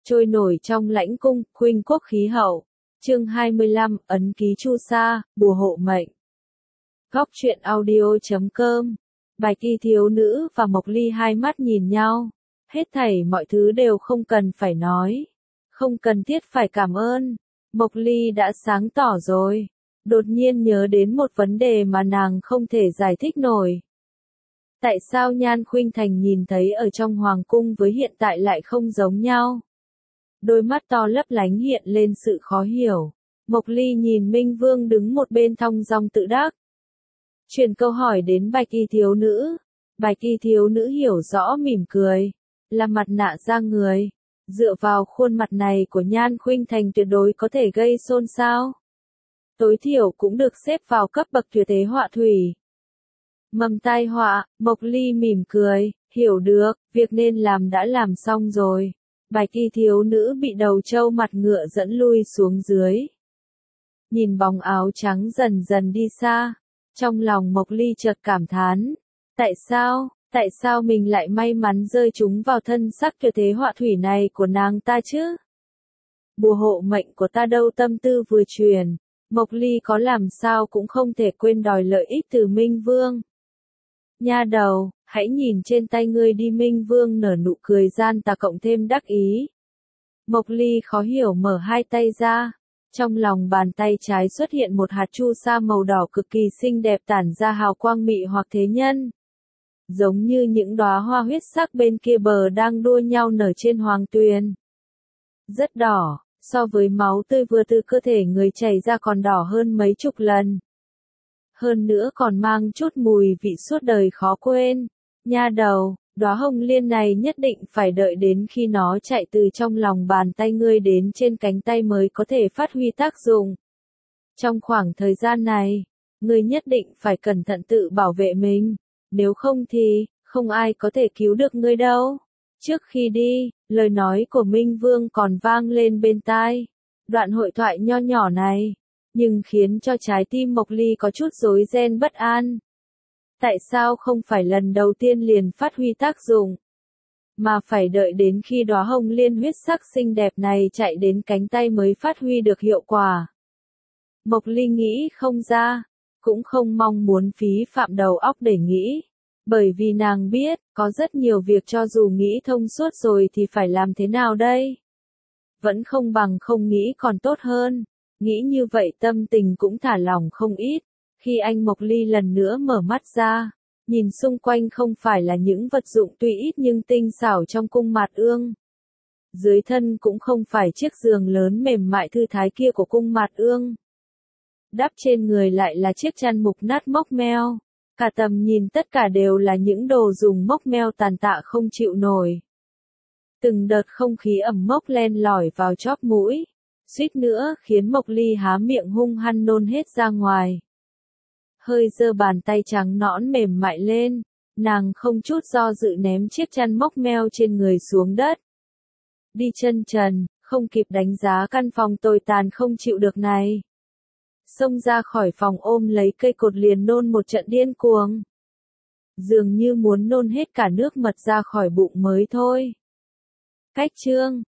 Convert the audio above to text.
trôi nổi trong lãnh cung, khuynh quốc khí hậu. Chương 25, ấn ký chu sa, bùa hộ mệnh. Góc truyện audio.com. Bạch y thiếu nữ và Mộc Ly hai mắt nhìn nhau. Hết thảy mọi thứ đều không cần phải nói. Không cần thiết phải cảm ơn. Mộc Ly đã sáng tỏ rồi. Đột nhiên nhớ đến một vấn đề mà nàng không thể giải thích nổi. Tại sao Nhan Khuynh Thành nhìn thấy ở trong hoàng cung với hiện tại lại không giống nhau? Đôi mắt to lấp lánh hiện lên sự khó hiểu. Mộc Ly nhìn Minh Vương đứng một bên thong dong tự đắc. Chuyển câu hỏi đến Bạch y thiếu nữ. Bạch y thiếu nữ hiểu rõ mỉm cười. Là mặt nạ da người. Dựa vào khuôn mặt này của Nhan Khuynh Thành tuyệt đối có thể gây xôn xao. Tối thiểu cũng được xếp vào cấp bậc tuyệt thế họa thủy. Mầm tai họa, Mộc Ly mỉm cười, hiểu được, việc nên làm đã làm xong rồi. Bạch y thiếu nữ bị đầu trâu mặt ngựa dẫn lui xuống dưới. Nhìn bóng áo trắng dần dần đi xa, trong lòng Mộc Ly chợt cảm thán. Tại sao mình lại may mắn rơi trúng vào thân sắc tuyệt thế họa thủy này của nàng ta chứ? Bùa hộ mệnh của ta đâu, tâm tư vừa truyền. Mộc Ly có làm sao cũng không thể quên đòi lợi ích từ Minh Vương. Nha đầu, hãy nhìn trên tay ngươi đi. Minh Vương nở nụ cười gian tà cộng thêm đắc ý. Mộc Ly khó hiểu mở hai tay ra. Trong lòng bàn tay trái xuất hiện một hạt chu sa màu đỏ cực kỳ xinh đẹp tản ra hào quang mị hoặc thế nhân. Giống như những đóa hoa huyết sắc bên kia bờ đang đua nhau nở trên hoàng tuyền. Rất đỏ, so với máu tươi vừa từ cơ thể người chảy ra còn đỏ hơn mấy chục lần. Hơn nữa còn mang chút mùi vị suốt đời khó quên. Nha đầu, đóa hồng liên này nhất định phải đợi đến khi nó chạy từ trong lòng bàn tay ngươi đến trên cánh tay mới có thể phát huy tác dụng. Trong khoảng thời gian này, ngươi nhất định phải cẩn thận tự bảo vệ mình, nếu không thì, không ai có thể cứu được ngươi đâu. Trước khi đi, lời nói của Minh Vương còn vang lên bên tai. Đoạn hội thoại nho nhỏ này, nhưng khiến cho trái tim Mộc Ly có chút rối ren bất an. Tại sao không phải lần đầu tiên liền phát huy tác dụng, mà phải đợi đến khi đóa hồng liên huyết sắc xinh đẹp này chạy đến cánh tay mới phát huy được hiệu quả? Mộc Ly nghĩ không ra, cũng không mong muốn phí phạm đầu óc để nghĩ. Bởi vì nàng biết, có rất nhiều việc cho dù nghĩ thông suốt rồi thì phải làm thế nào đây? Vẫn không bằng không nghĩ còn tốt hơn. Nghĩ như vậy tâm tình cũng thả lỏng không ít. Khi anh Mộc Ly lần nữa mở mắt ra, nhìn xung quanh không phải là những vật dụng tuy ít nhưng tinh xảo trong cung Mạt Ương. Dưới thân cũng không phải chiếc giường lớn mềm mại thư thái kia của cung Mạt Ương. Đắp trên người lại là chiếc chăn mục nát mốc meo. Cả tầm nhìn tất cả đều là những đồ dùng mốc meo tàn tạ không chịu nổi. Từng đợt không khí ẩm mốc len lỏi vào chóp mũi, suýt nữa khiến Mộc Ly há miệng hung hăng nôn hết ra ngoài. Hơi giơ bàn tay trắng nõn mềm mại lên, nàng không chút do dự ném chiếc chăn mốc meo trên người xuống đất. Đi chân trần, không kịp đánh giá căn phòng tồi tàn không chịu được này. Xông ra khỏi phòng ôm lấy cây cột liền nôn một trận điên cuồng. Dường như muốn nôn hết cả nước mật ra khỏi bụng mới thôi. Cách chương